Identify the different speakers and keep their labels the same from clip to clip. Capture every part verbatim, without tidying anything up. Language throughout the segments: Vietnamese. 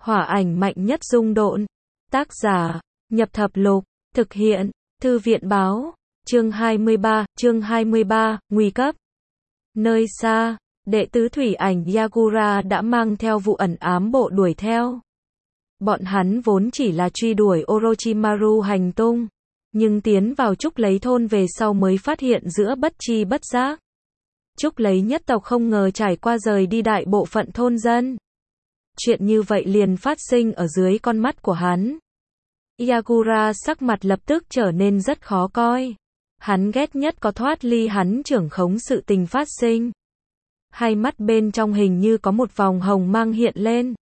Speaker 1: Hỏa ảnh mạnh nhất dung độn. Tác giả, Nhập Thập Lục. Thực hiện, Thư viện báo. Chương hai mươi ba, chương hai mươi ba, nguy cấp. Nơi xa, đệ tứ thủy ảnh Yagura đã mang theo vụ ẩn ám bộ đuổi theo. Bọn hắn vốn chỉ là truy đuổi Orochimaru hành tung, nhưng tiến vào Trúc Lấy thôn về sau mới phát hiện giữa bất tri bất giác. Trúc Lấy nhất tộc không ngờ trải qua rời đi đại bộ phận thôn dân. Chuyện như vậy liền phát sinh ở dưới con mắt của hắn. Yagura sắc mặt lập tức trở nên rất khó coi. Hắn ghét nhất có thoát ly hắn trưởng khống sự tình phát sinh. Hai mắt bên trong hình như có một vòng hồng mang hiện lên.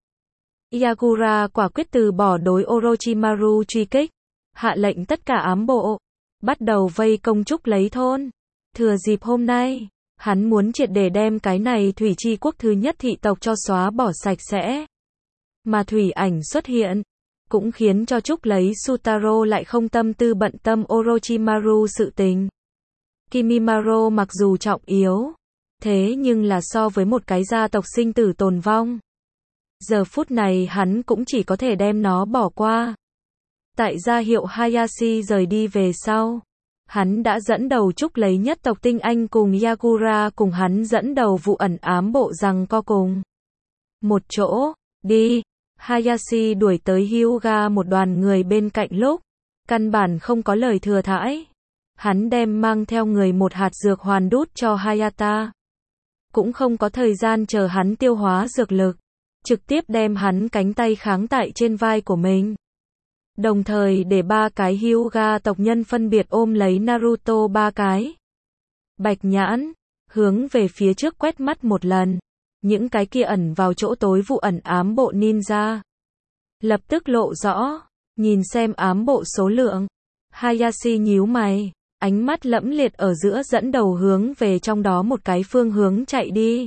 Speaker 1: Yagura quả quyết từ bỏ đối Orochimaru truy kích, hạ lệnh tất cả ám bộ bắt đầu vây công Trúc Lấy thôn. Thừa dịp hôm nay, hắn muốn triệt để đem cái này thủy chi quốc thứ nhất thị tộc cho xóa bỏ sạch sẽ. Mà thủy ảnh xuất hiện, cũng khiến cho Trúc Lấy Sutaro lại không tâm tư bận tâm Orochimaru sự tình. Kimimaro mặc dù trọng yếu, thế nhưng là so với một cái gia tộc sinh tử tồn vong. Giờ phút này hắn cũng chỉ có thể đem nó bỏ qua. Tại gia hiệu Hayashi rời đi về sau, hắn đã dẫn đầu Trúc Lấy nhất tộc tinh anh cùng Yagura cùng hắn dẫn đầu vụ ẩn ám bộ rằng co cùng một chỗ, đi. Hayashi đuổi tới Hyuga một đoàn người bên cạnh lúc, căn bản không có lời thừa thãi. Hắn đem mang theo người một hạt dược hoàn đút cho Hayata. Cũng không có thời gian chờ hắn tiêu hóa dược lực, trực tiếp đem hắn cánh tay kháng tại trên vai của mình. Đồng thời để ba cái Hyuga tộc nhân phân biệt ôm lấy Naruto ba cái. Bạch nhãn, hướng về phía trước quét mắt một lần. Những cái kia ẩn vào chỗ tối vụ ẩn ám bộ ninja lập tức lộ rõ, nhìn xem ám bộ số lượng. Hayashi nhíu mày, ánh mắt lẫm liệt ở giữa dẫn đầu hướng về trong đó một cái phương hướng chạy đi.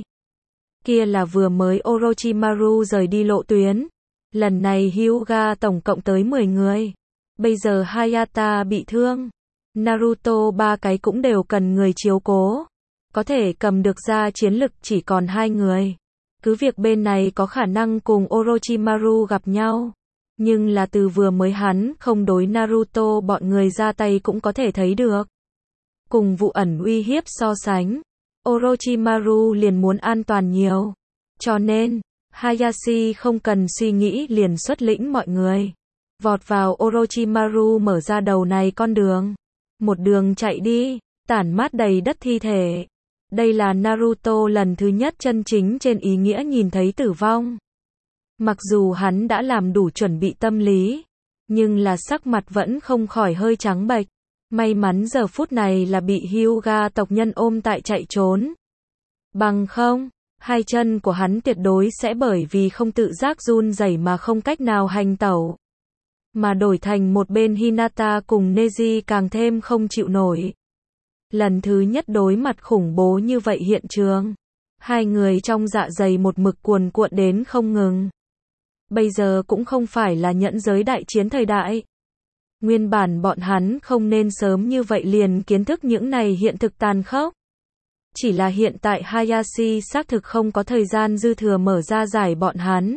Speaker 1: Kia là vừa mới Orochimaru rời đi lộ tuyến. Lần này Hyuga tổng cộng tới mười người. Bây giờ Hayata bị thương, Naruto ba cái cũng đều cần người chiếu cố. Có thể cầm được ra chiến lực chỉ còn hai người. Cứ việc bên này có khả năng cùng Orochimaru gặp nhau, nhưng là từ vừa mới hắn không đối Naruto bọn người ra tay cũng có thể thấy được. Cùng vụ ẩn uy hiếp so sánh, Orochimaru liền muốn an toàn nhiều. Cho nên, Hayashi không cần suy nghĩ liền xuất lĩnh mọi người. Vọt vào Orochimaru mở ra đầu này con đường. Một đường chạy đi, tản mát đầy đất thi thể. Đây là Naruto lần thứ nhất chân chính trên ý nghĩa nhìn thấy tử vong. Mặc dù hắn đã làm đủ chuẩn bị tâm lý, nhưng là sắc mặt vẫn không khỏi hơi trắng bệch. May mắn giờ phút này là bị Hyuga tộc nhân ôm tại chạy trốn. Bằng không, hai chân của hắn tuyệt đối sẽ bởi vì không tự giác run rẩy mà không cách nào hành tẩu. Mà đổi thành một bên Hinata cùng Neji càng thêm không chịu nổi. Lần thứ nhất đối mặt khủng bố như vậy hiện trường, hai người trong dạ dày một mực cuồn cuộn đến không ngừng. Bây giờ cũng không phải là nhẫn giới đại chiến thời đại. Nguyên bản bọn hắn không nên sớm như vậy liền kiến thức những này hiện thực tàn khốc. Chỉ là hiện tại Hayashi xác thực không có thời gian dư thừa mở ra giải bọn hắn.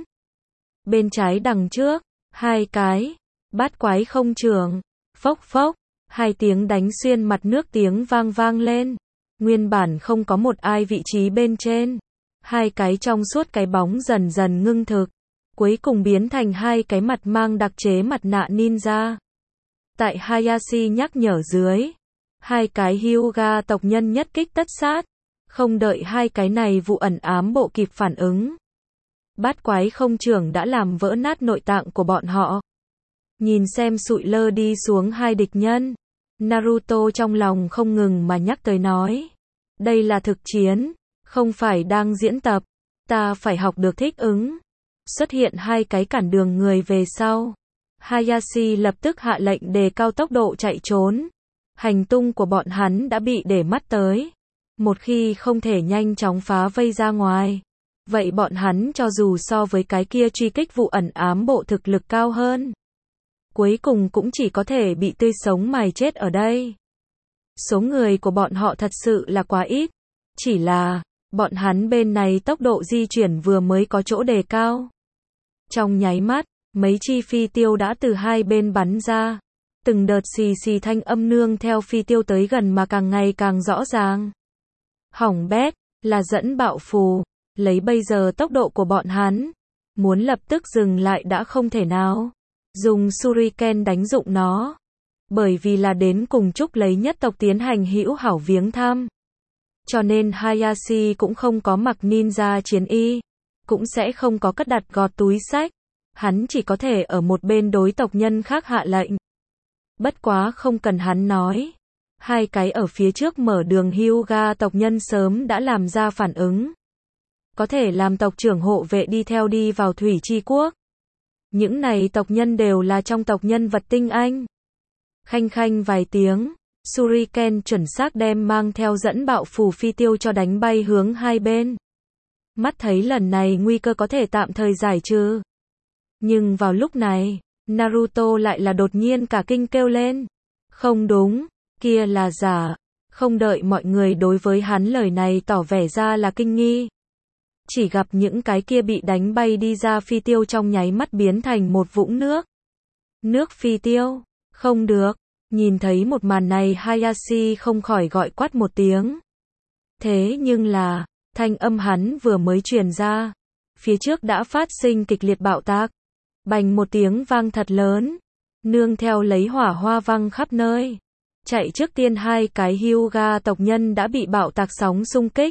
Speaker 1: Bên trái đằng trước, hai cái, bát quái không trường, phốc phốc. Hai tiếng đánh xuyên mặt nước tiếng vang vang lên. Nguyên bản không có một ai vị trí bên trên. Hai cái trong suốt cái bóng dần dần ngưng thực. Cuối cùng biến thành hai cái mặt mang đặc chế mặt nạ ninja. Tại Hayashi nhắc nhở dưới, hai cái Hyuga tộc nhân nhất kích tất sát. Không đợi hai cái này vụ ẩn ám bộ kịp phản ứng. Bát quái không trưởng đã làm vỡ nát nội tạng của bọn họ. Nhìn xem sụi lơ đi xuống hai địch nhân, Naruto trong lòng không ngừng mà nhắc tới nói. Đây là thực chiến, không phải đang diễn tập, ta phải học được thích ứng. Xuất hiện hai cái cản đường người về sau. Hayashi lập tức hạ lệnh đề cao tốc độ chạy trốn. Hành tung của bọn hắn đã bị để mắt tới. Một khi không thể nhanh chóng phá vây ra ngoài, vậy bọn hắn cho dù so với cái kia truy kích vụ ẩn ám bộ thực lực cao hơn, cuối cùng cũng chỉ có thể bị tươi sống mài chết ở đây. Số người của bọn họ thật sự là quá ít. Chỉ là, bọn hắn bên này tốc độ di chuyển vừa mới có chỗ đề cao. Trong nháy mắt, mấy chi phi tiêu đã từ hai bên bắn ra. Từng đợt xì xì thanh âm nương theo phi tiêu tới gần mà càng ngày càng rõ ràng. Hỏng bét, là dẫn bạo phù. Lấy bây giờ tốc độ của bọn hắn, muốn lập tức dừng lại đã không thể nào. Dùng Shuriken đánh dụng nó. Bởi vì là đến cùng chúc lấy nhất tộc tiến hành hữu hảo viếng thăm. Cho nên Hayashi cũng không có mặc ninja chiến y. Cũng sẽ không có cất đặt gọt túi sách. Hắn chỉ có thể ở một bên đối tộc nhân khác hạ lệnh. Bất quá không cần hắn nói. Hai cái ở phía trước mở đường Hyuga tộc nhân sớm đã làm ra phản ứng. Có thể làm tộc trưởng hộ vệ đi theo đi vào Thủy Chi Quốc. Những này tộc nhân đều là trong tộc nhân vật tinh anh. Khanh khanh vài tiếng, Shuriken chuẩn xác đem mang theo dẫn bạo phù phi tiêu cho đánh bay hướng hai bên. Mắt thấy lần này nguy cơ có thể tạm thời giải trừ. Nhưng vào lúc này, Naruto lại là đột nhiên cả kinh kêu lên. Không đúng, kia là giả. Không đợi mọi người đối với hắn lời này tỏ vẻ ra là kinh nghi. Chỉ gặp những cái kia bị đánh bay đi ra phi tiêu trong nháy mắt biến thành một vũng nước. Nước phi tiêu, không được. Nhìn thấy một màn này Hayashi không khỏi gọi quát một tiếng. Thế nhưng là, thanh âm hắn vừa mới truyền ra. Phía trước đã phát sinh kịch liệt bạo tạc. Bành một tiếng vang thật lớn. Nương theo lấy hỏa hoa văng khắp nơi. Chạy trước tiên hai cái Hyuga tộc nhân đã bị bạo tạc sóng xung kích.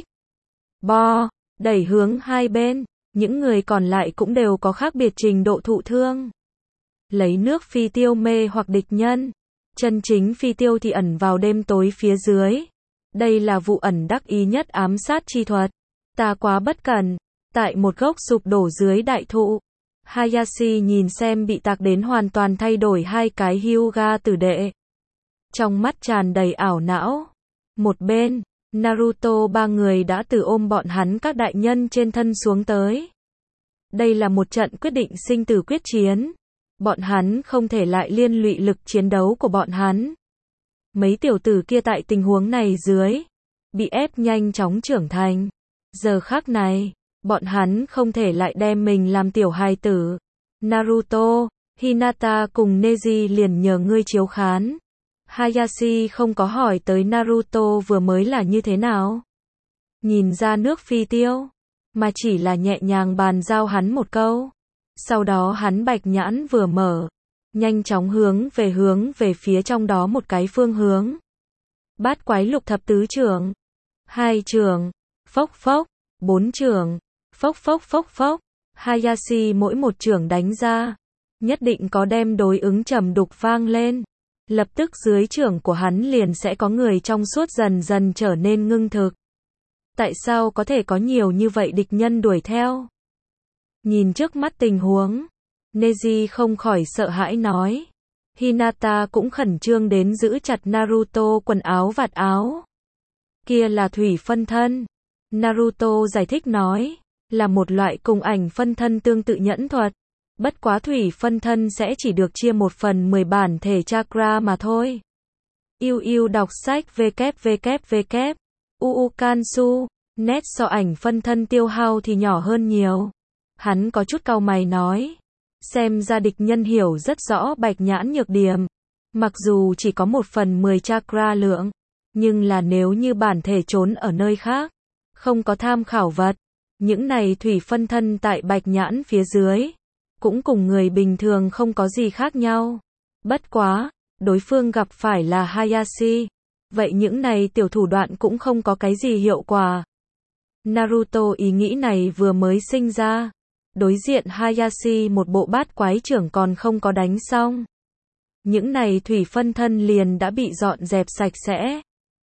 Speaker 1: Bo, đẩy hướng hai bên. Những người còn lại cũng đều có khác biệt trình độ thụ thương. Lấy nước phi tiêu mê hoặc địch nhân. Chân chính phi tiêu thì ẩn vào đêm tối phía dưới. Đây là vụ ẩn đắc ý nhất ám sát chi thuật. Ta quá bất cẩn. Tại một gốc sụp đổ dưới đại thụ. Hayashi nhìn xem bị tạc đến hoàn toàn thay đổi hai cái Hyuga tử đệ. Trong mắt tràn đầy ảo não. Một bên, Naruto ba người đã từ ôm bọn hắn các đại nhân trên thân xuống tới. Đây là một trận quyết định sinh tử quyết chiến. Bọn hắn không thể lại liên lụy lực chiến đấu của bọn hắn. Mấy tiểu tử kia tại tình huống này dưới, bị ép nhanh chóng trưởng thành. Giờ khắc này, bọn hắn không thể lại đem mình làm tiểu hài tử. Naruto, Hinata cùng Neji liền nhờ ngươi chiếu khán. Hayashi không có hỏi tới Naruto vừa mới là như thế nào. Nhìn ra nước phi tiêu, mà chỉ là nhẹ nhàng bàn giao hắn một câu. Sau đó hắn bạch nhãn vừa mở, nhanh chóng hướng về hướng về phía trong đó một cái phương hướng. Bát quái lục thập tứ trưởng, hai trưởng, phốc phốc, bốn trưởng, phốc phốc phốc phốc. Hayashi mỗi một trưởng đánh ra, nhất định có đem đối ứng trầm đục vang lên. Lập tức dưới trưởng của hắn liền sẽ có người trong suốt dần dần trở nên ngưng thực. Tại sao có thể có nhiều như vậy địch nhân đuổi theo? Nhìn trước mắt tình huống, Neji không khỏi sợ hãi nói. Hinata cũng khẩn trương đến giữ chặt Naruto quần áo vạt áo. Kia là thủy phân thân. Naruto giải thích nói, là một loại cùng ảnh phân thân tương tự nhẫn thuật. Bất quá thủy phân thân sẽ chỉ được chia một phần mười bản thể chakra mà thôi. Yêu yêu đọc sách www. Uukansu, net so ảnh phân thân tiêu hao thì nhỏ hơn nhiều. Hắn có chút cau mày nói. Xem ra địch nhân hiểu rất rõ bạch nhãn nhược điểm. Mặc dù chỉ có một phần mười chakra lượng. Nhưng là nếu như bản thể trốn ở nơi khác. Không có tham khảo vật. Những này thủy phân thân tại bạch nhãn phía dưới. Cũng cùng người bình thường không có gì khác nhau. Bất quá, đối phương gặp phải là Hayashi. Vậy những này tiểu thủ đoạn cũng không có cái gì hiệu quả. Naruto ý nghĩ này vừa mới sinh ra. Đối diện Hayashi một bộ bát quái trưởng còn không có đánh xong. Những này thủy phân thân liền đã bị dọn dẹp sạch sẽ.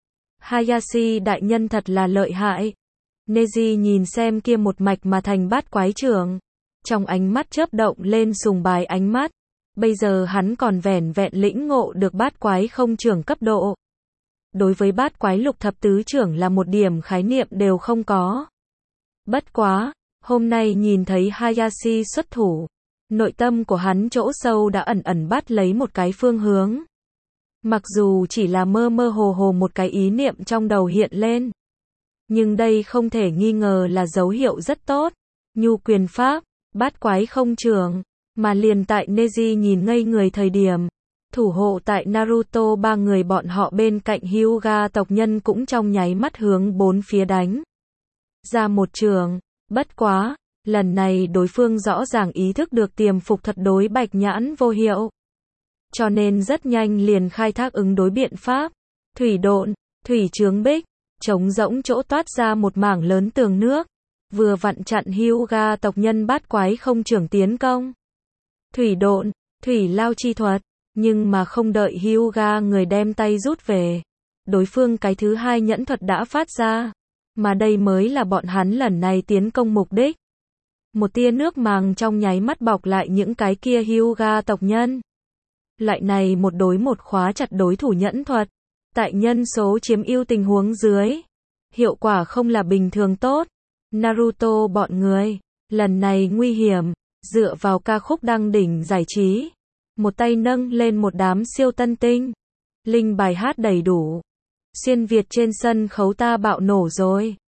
Speaker 1: Hayashi đại nhân thật là lợi hại. Neji nhìn xem kia một mạch mà thành bát quái trưởng. Trong ánh mắt chớp động lên sùng bái ánh mắt. Bây giờ hắn còn vẻn vẹn lĩnh ngộ được bát quái không trưởng cấp độ. Đối với bát quái lục thập tứ trưởng là một điểm khái niệm đều không có. Bất quá, hôm nay nhìn thấy Hayashi xuất thủ. Nội tâm của hắn chỗ sâu đã ẩn ẩn bắt lấy một cái phương hướng. Mặc dù chỉ là mơ mơ hồ hồ một cái ý niệm trong đầu hiện lên. Nhưng đây không thể nghi ngờ là dấu hiệu rất tốt. Nhu quyền pháp, Bát quái không trưởng, mà liền tại Neji nhìn ngây người thời điểm, thủ hộ tại Naruto ba người bọn họ bên cạnh Hyuga tộc nhân cũng trong nháy mắt hướng bốn phía đánh ra một trường. Bất quá, lần này đối phương rõ ràng ý thức được tiềm phục thật đối Bạch Nhãn vô hiệu, cho nên rất nhanh liền khai thác ứng đối biện pháp. Thủy độn, thủy chướng bích, trống rỗng chỗ toát ra một mảng lớn tường nước, vừa vặn chặn Hyuga tộc nhân bát quái không trưởng tiến công. Thủy độn, thủy lao chi thuật, nhưng mà không đợi Hyuga người đem tay rút về, đối phương cái thứ hai nhẫn thuật đã phát ra, mà đây mới là bọn hắn lần này tiến công mục đích. Một tia nước màng trong nháy mắt bọc lại những cái kia Hyuga tộc nhân. Loại này một đối một khóa chặt đối thủ nhẫn thuật, tại nhân số chiếm ưu tình huống dưới, hiệu quả không là bình thường tốt. Naruto bọn người, lần này nguy hiểm, dựa vào ca khúc đăng đỉnh giải trí, một tay nâng lên một đám siêu tân tinh, linh bài hát đầy đủ, xuyên Việt trên sân khấu ta bạo nổ rồi.